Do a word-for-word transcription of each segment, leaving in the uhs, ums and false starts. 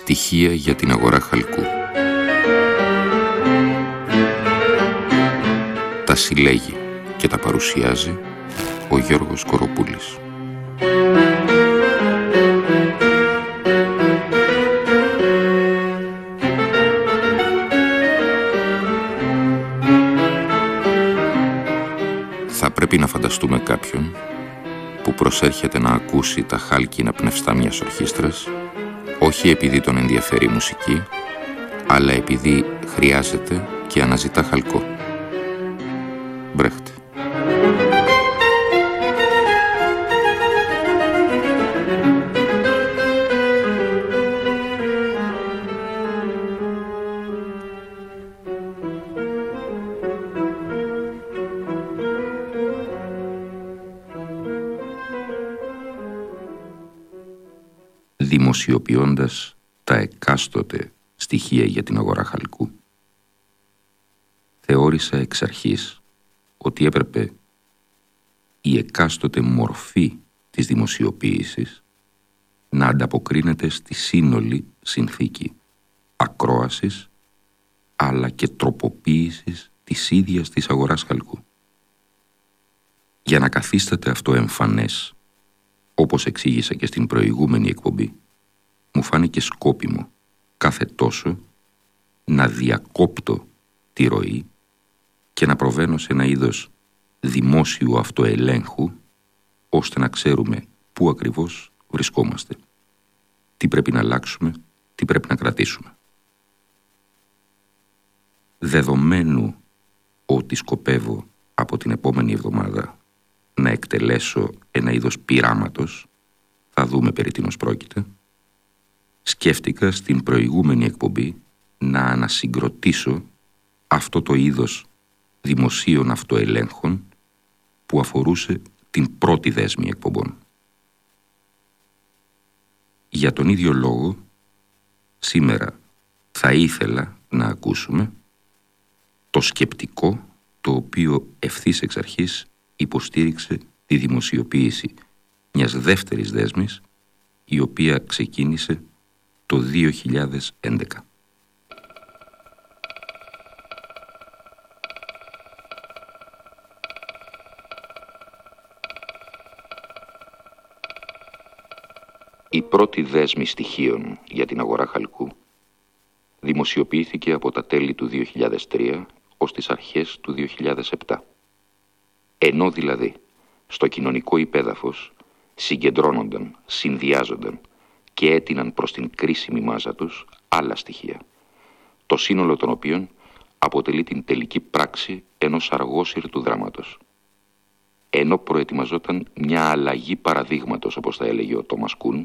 Στοιχεία για την αγορά χαλκού. Τα συλλέγει και τα παρουσιάζει ο Γιώργος Κοροπούλης. Θα πρέπει να φανταστούμε κάποιον που προσέρχεται να ακούσει τα χάλκινα πνευστά μιας ορχήστρας, όχι επειδή τον ενδιαφέρει η μουσική, αλλά επειδή χρειάζεται και αναζητά χαλκό. Μπρέχτ. Δημοσιοποιώντας τα εκάστοτε στοιχεία για την αγορά χαλκού, θεώρησα εξ αρχής ότι έπρεπε η εκάστοτε μορφή της δημοσιοποίησης να ανταποκρίνεται στη σύνολη συνθήκη ακρόασης αλλά και τροποποίησης της ίδιας της αγοράς χαλκού. Για να καθίσταται αυτό εμφανές, όπως εξήγησα και στην προηγούμενη εκπομπή, μου φάνηκε σκόπιμο κάθε τόσο να διακόπτω τη ροή και να προβαίνω σε ένα είδος δημόσιου αυτοελέγχου, ώστε να ξέρουμε πού ακριβώς βρισκόμαστε, τι πρέπει να αλλάξουμε, τι πρέπει να κρατήσουμε. Δεδομένου ότι σκοπεύω από την επόμενη εβδομάδα να εκτελέσω ένα είδος πειράματος, θα δούμε περί τίνος πρόκειται, σκέφτηκα στην προηγούμενη εκπομπή να ανασυγκροτήσω αυτό το είδος δημοσίων αυτοελέγχων που αφορούσε την πρώτη δέσμη εκπομπών. Για τον ίδιο λόγο, σήμερα θα ήθελα να ακούσουμε το σκεπτικό το οποίο ευθύς εξ αρχής υποστήριξε τη δημοσιοποίηση μιας δεύτερης δέσμης, η οποία ξεκίνησε το δύο χιλιάδες έντεκα. Η πρώτη δέσμη στοιχείων για την αγορά χαλκού δημοσιοποιήθηκε από τα τέλη του δύο χιλιάδες τρία ως τις αρχές του δύο χιλιάδες επτά. Ενώ δηλαδή στο κοινωνικό υπέδαφος συγκεντρώνονταν, συνδυάζονταν και έτειναν προς την κρίσιμη μάζα τους άλλα στοιχεία, το σύνολο των οποίων αποτελεί την τελική πράξη ενός αργόσυρτου δράματος. Ενώ προετοιμαζόταν μια αλλαγή παραδείγματος, όπως θα έλεγε ο Τόμας Κουν,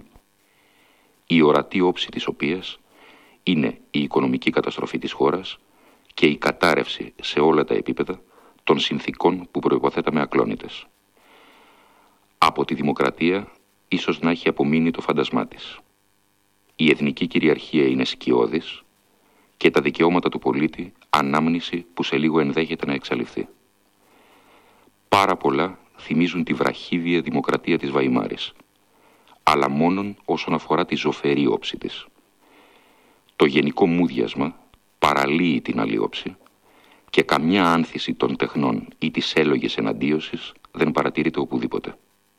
η ορατή όψη της οποίας είναι η οικονομική καταστροφή της χώρας και η κατάρρευση σε όλα τα επίπεδα των συνθήκων που προϋποθέταμε ακλόνητες. Από τη δημοκρατία ίσως να έχει απομείνει το φάντασμά της. Η εθνική κυριαρχία είναι σκιώδης και τα δικαιώματα του πολίτη ανάμνηση που σε λίγο ενδέχεται να εξαλειφθεί. Πάρα πολλά θυμίζουν τη βραχύδια δημοκρατία της Βαϊμάρης, αλλά μόνον όσον αφορά τη ζωφερή όψη της. Το γενικό μούδιασμα παραλύει την άλλη όψη και καμιά άνθηση των τεχνών ή της έλογης εναντίωσης δεν παρατηρείται οπουδήποτε.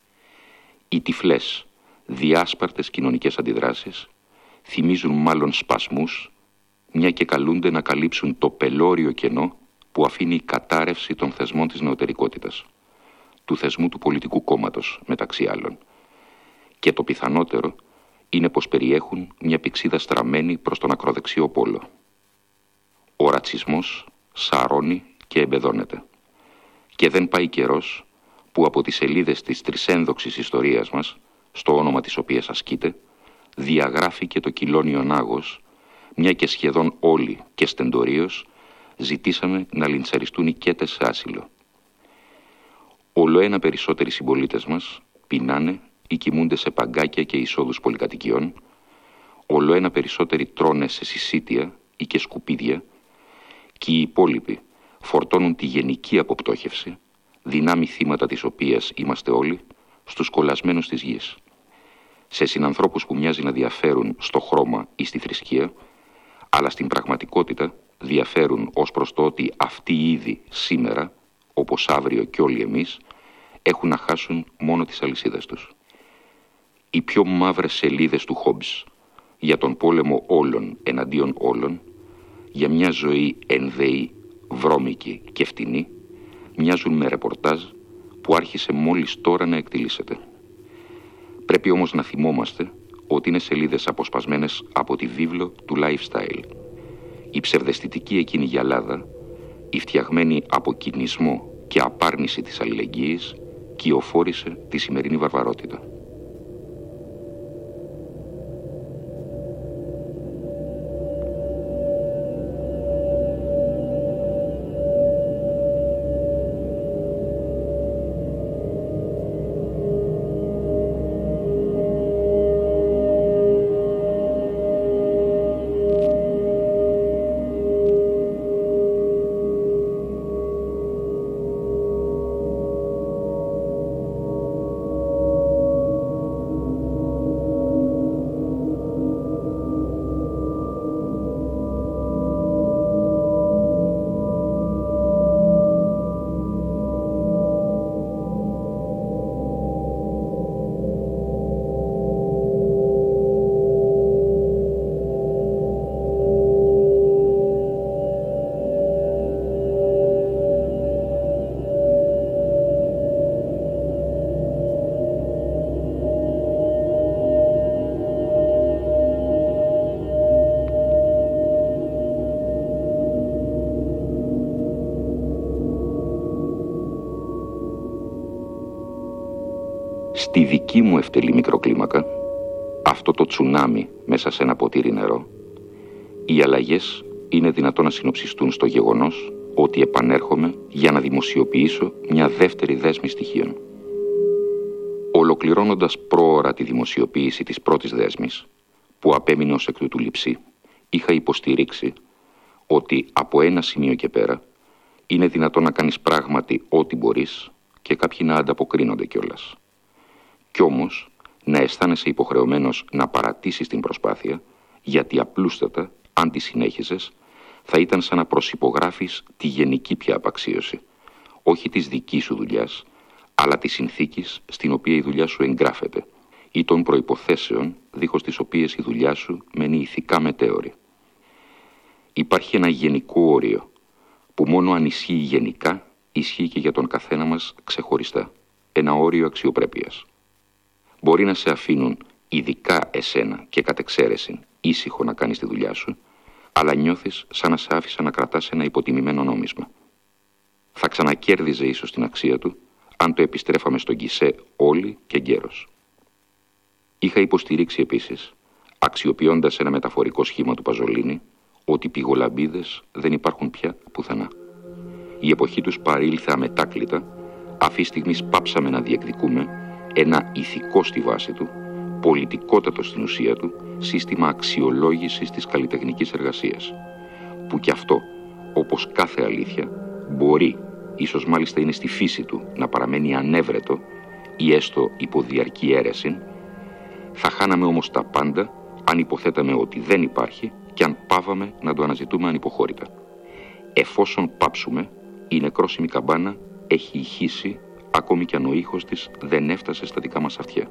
Οι τυφλές, διάσπαρτες κοινωνικές αντιδράσεις θυμίζουν μάλλον σπασμούς, μια και καλούνται να καλύψουν το πελώριο κενό που αφήνει η κατάρρευση των θεσμών της νεωτερικότητας, του θεσμού του πολιτικού κόμματος μεταξύ άλλων. Και το πιθανότερο είναι πως περιέχουν μια πηξίδα στραμμένη προς τον ακροδεξιό πόλο. Ο ρατσισμός σαρώνει και εμπεδώνεται. Και δεν πάει καιρός που από τις σελίδες της τρισένδοξης ιστορίας μας, στο όνομα της οποίας ασκείται, διαγράφει και το κυλώνιον άγος, μια και σχεδόν όλοι και στεντορίως ζητήσαμε να λιντσαριστούν οι κέτες σε άσυλο. Ολοένα περισσότεροι συμπολίτες μας πεινάνε ή κοιμούνται σε παγκάκια και εισόδους πολυκατοικιών, ολοένα περισσότεροι τρώνε σε συσίτια ή και σκουπίδια, και οι υπόλοιποι φορτώνουν τη γενική αποπτώχευση, δυνάμει θύματα της οποίας είμαστε όλοι, στους κολλασμένους της γης. σε συνανθρώπους που μοιάζει να διαφέρουν στο χρώμα ή στη θρησκεία, αλλά στην πραγματικότητα διαφέρουν ως προς το ότι αυτοί ήδη σήμερα, όπως αύριο κι όλοι εμείς, έχουν να χάσουν μόνο τις αλυσίδες τους. Οι πιο μαύρες σελίδες του Χόμπς για τον πόλεμο όλων εναντίον όλων, για μια ζωή ενδεή, βρώμικη και φτηνή, μοιάζουν με ρεπορτάζ που άρχισε μόλις τώρα να εκτιλήσεται. Πρέπει όμως να θυμόμαστε ότι είναι σελίδες αποσπασμένες από τη βίβλο του lifestyle. Η ψευδαισθητική εκείνη γυαλάδα, η φτιαγμένη από κινησμό και απάρνηση της αλληλεγγύης, κυοφόρησε τη σημερινή βαρβαρότητα. Στη δική μου ευτελή μικροκλίμακα, αυτό το τσουνάμι μέσα σε ένα ποτήρι νερό, οι αλλαγές είναι δυνατόν να συνοψιστούν στο γεγονός ότι επανέρχομαι για να δημοσιοποιήσω μια δεύτερη δέσμη στοιχείων. Ολοκληρώνοντας πρόωρα τη δημοσιοποίηση της πρώτης δέσμης, που απέμεινε ως εκ τούτου λειψή, είχα υποστηρίξει ότι από ένα σημείο και πέρα είναι δυνατόν να κάνεις πράγματι ό,τι μπορείς και κάποιοι να ανταποκρίνονται κιόλας. Κι όμως να αισθάνεσαι υποχρεωμένος να παρατήσεις την προσπάθεια, γιατί απλούστατα, αν τη συνέχιζες, θα ήταν σαν να προσυπογράφεις τη γενική πια απαξίωση, όχι της δικής σου δουλειάς, αλλά της συνθήκης στην οποία η δουλειά σου εγγράφεται ή των προϋποθέσεων δίχως τις οποίες η δουλειά σου μένει ηθικά μετέωρη. Υπάρχει ένα γενικό όριο που μόνο αν ισχύει γενικά ισχύει και για τον καθένα μας ξεχωριστά, ένα όριο αξιοπρέπειας. Μπορεί να σε αφήνουν ειδικά εσένα και κατ' εξαίρεση ήσυχο να κάνεις τη δουλειά σου, αλλά νιώθεις σαν να σε άφησα να κρατάς ένα υποτιμημένο νόμισμα. Θα ξανακέρδιζε ίσως την αξία του αν το επιστρέφαμε στον γκισέ όλοι και γέρος. Είχα υποστηρίξει επίσης, αξιοποιώντας ένα μεταφορικό σχήμα του Παζολίνη, ότι πηγολαμπίδες δεν υπάρχουν πια πουθενά. Η εποχή τους παρήλθε αμετάκλητα, αυτή στιγμή πάψαμε να διεκδικούμε ένα ηθικό στη βάση του, πολιτικότατο στην ουσία του, σύστημα αξιολόγησης της καλλιτεχνικής εργασίας, που κι αυτό, όπως κάθε αλήθεια, μπορεί, ίσως μάλιστα είναι στη φύση του, να παραμένει ανέβρετο ή έστω υπό διαρκή αίρεση. Θα χάναμε όμως τα πάντα αν υποθέταμε ότι δεν υπάρχει και αν πάβαμε να το αναζητούμε ανυποχώρητα. Εφόσον πάψουμε, η νεκρόσιμη καμπάνα έχει ηχήσει ακόμη κι αν ο ήχος της δεν έφτασε στα δικά μας αυτιά.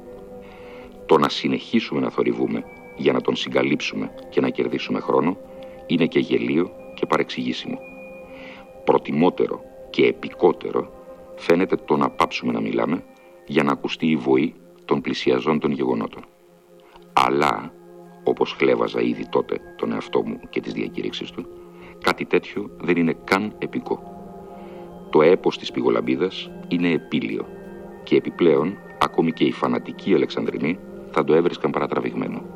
Το να συνεχίσουμε να θορυβούμε για να τον συγκαλύψουμε και να κερδίσουμε χρόνο είναι και γελίο και παρεξηγήσιμο. Προτιμότερο και επικότερο φαίνεται το να πάψουμε να μιλάμε για να ακουστεί η βοή των πλησιαζόντων γεγονότων. Αλλά, όπως χλέβαζα ήδη τότε τον εαυτό μου και τις διακήρυξεις του, κάτι τέτοιο δεν είναι καν επικό. Το έπος της πηγολαμπίδας είναι επίλιο και επιπλέον ακόμη και οι φανατικοί Αλεξανδρινοί θα το έβρισκαν παρατραβηγμένο.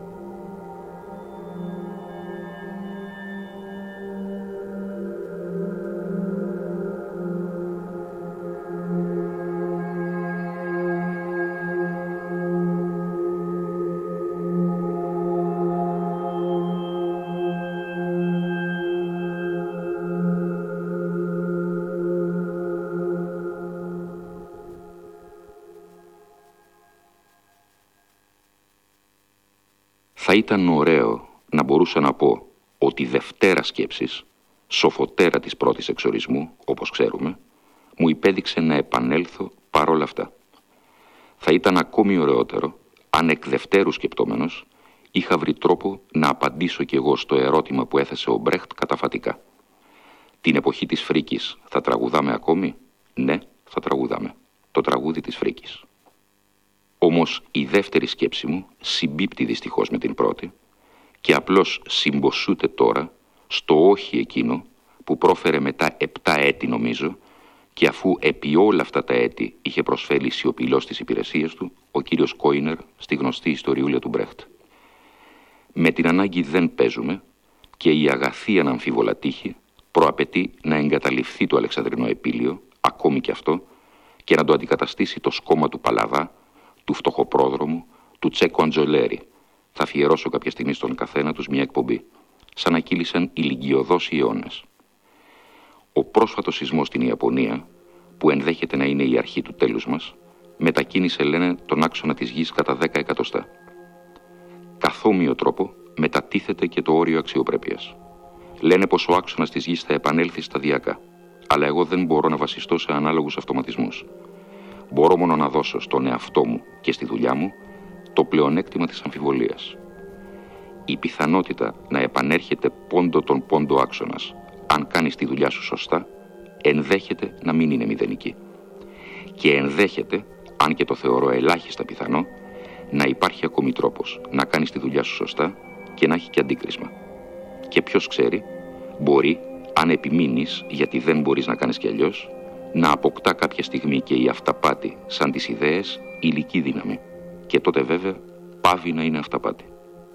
Θα ήταν ωραίο να μπορούσα να πω ότι Δευτέρα σκέψης, σοφοτέρα της πρώτης εξορισμού, όπως ξέρουμε, μου υπέδειξε να επανέλθω παρόλα αυτά. Θα ήταν ακόμη ωραιότερο αν εκ Δευτέρου σκεπτόμενος είχα βρει τρόπο να απαντήσω κι εγώ στο ερώτημα που έθεσε ο Μπρέχτ καταφατικά. Την εποχή της φρίκης θα τραγουδάμε ακόμη? Ναι, θα τραγουδάμε. Το τραγούδι της φρίκης. Όμως η δεύτερη σκέψη μου συμπίπτει δυστυχώς με την πρώτη και απλώς συμποσούται τώρα στο όχι εκείνο που πρόφερε μετά επτά έτη νομίζω, και αφού επί όλα αυτά τα έτη είχε προσφέρει σιωπηλός τις υπηρεσίες του ο κύριος Κόινερ στη γνωστή ιστοριούλα του Μπρέχτ. Με την ανάγκη δεν παίζουμε και η αγαθή αναμφίβολα τύχη προαπαιτεί να εγκαταλειφθεί το Αλεξανδρινό επίλιο, ακόμη και αυτό, και να το αντικαταστήσει το σκόμμα του Παλαβά, του φτωχοπρόδρομου, του Τσέκο Αντζολέρη. Θα αφιερώσω κάποια στιγμή στον καθένα τους μια εκπομπή, σαν να κύλησαν ηλικιωδώς οι αιώνες. Ο πρόσφατος σεισμός στην Ιαπωνία, που ενδέχεται να είναι η αρχή του τέλους μας, μετακίνησε, λένε, τον άξονα της γης κατά δέκα εκατοστά. Καθόμοιο τρόπο μετατίθεται και το όριο αξιοπρέπειας. Λένε πως ο άξονας της γης θα επανέλθει σταδιακά, αλλά εγώ δεν μπορώ να βασιστώ σε ανάλογους αυτοματισμούς. Μπορώ μόνο να δώσω στον εαυτό μου και στη δουλειά μου το πλεονέκτημα της αμφιβολίας. Η πιθανότητα να επανέρχεται πόντο τον πόντο άξονας, αν κάνεις τη δουλειά σου σωστά, ενδέχεται να μην είναι μηδενική. Και ενδέχεται, αν και το θεωρώ ελάχιστα πιθανό, να υπάρχει ακόμη τρόπος να κάνεις τη δουλειά σου σωστά και να έχει και αντίκρισμα. Και ποιος ξέρει, μπορεί, αν επιμείνεις, γιατί δεν μπορείς να κάνεις κι αλλιώς, να αποκτά κάποια στιγμή και η αυταπάτη, σαν τις ιδέες, υλική δύναμη. Και τότε βέβαια πάβει να είναι αυταπάτη.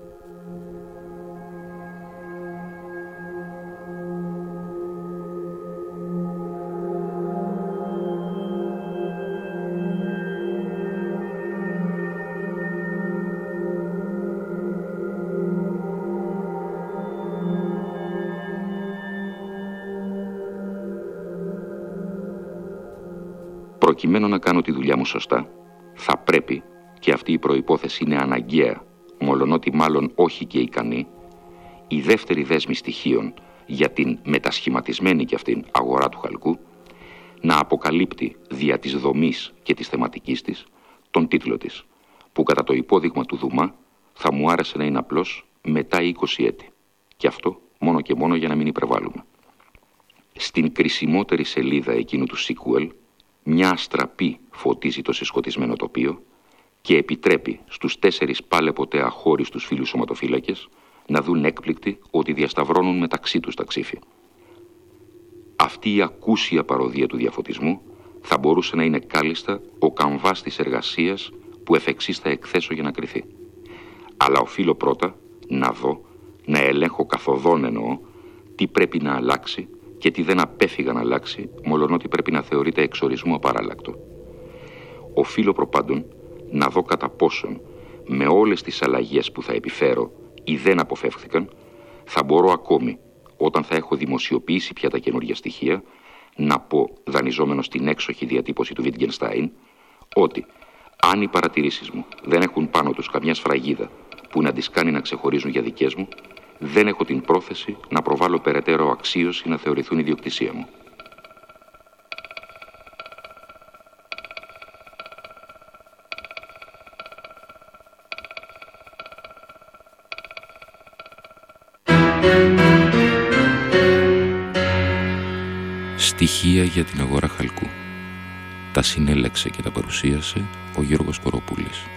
Προκειμένου να κάνω τη δουλειά μου σωστά, θα πρέπει, και αυτή η προϋπόθεση είναι αναγκαία, μολονότι μάλλον όχι και ικανή, η δεύτερη δέσμη στοιχείων για την μετασχηματισμένη και αυτήν αγορά του χαλκού, να αποκαλύπτει δια της δομής και της θεματικής της τον τίτλο της, που κατά το υπόδειγμα του Δουμά θα μου άρεσε να είναι απλώς μετά είκοσι έτη. Και αυτό μόνο και μόνο για να μην υπερβάλλουμε. Στην κρισιμότερη σελίδα εκείνου του sequel, μια αστραπή φωτίζει το συσκοτισμένο τοπίο και επιτρέπει στους τέσσερις πάλε ποτέ αχώριστους φίλους σωματοφύλακες να δουν έκπληκτοι ότι διασταυρώνουν μεταξύ τους τα ξύφη. Αυτή η ακούσια παροδία του διαφωτισμού θα μπορούσε να είναι κάλλιστα ο καμβάς της εργασίας που εφ' εξής θα εκθέσω για να κριθεί. Αλλά οφείλω πρώτα να δω, να ελέγχω καθοδόν εννοώ, τι πρέπει να αλλάξει και τι δεν απέφυγα να αλλάξει, μολονότι πρέπει να θεωρείται εξορισμού απαράλλακτο. Οφείλω προπάντων να δω κατά πόσον, με όλες τις αλλαγές που θα επιφέρω ή δεν αποφεύχθηκαν, θα μπορώ ακόμη, όταν θα έχω δημοσιοποιήσει πια τα καινούργια στοιχεία, να πω, δανειζόμενο στην έξοχη διατύπωση του Wittgenstein, ότι αν οι παρατηρήσεις μου δεν έχουν πάνω τους καμιά σφραγίδα που να τις κάνει να ξεχωρίζουν για δικές μου, δεν έχω την πρόθεση να προβάλλω περαιτέρω αξίωση να θεωρηθούν ιδιοκτησία μου. Στοιχεία για την αγορά χαλκού. Τα συνέλεξε και τα παρουσίασε ο Γιώργος Κοροπούλης.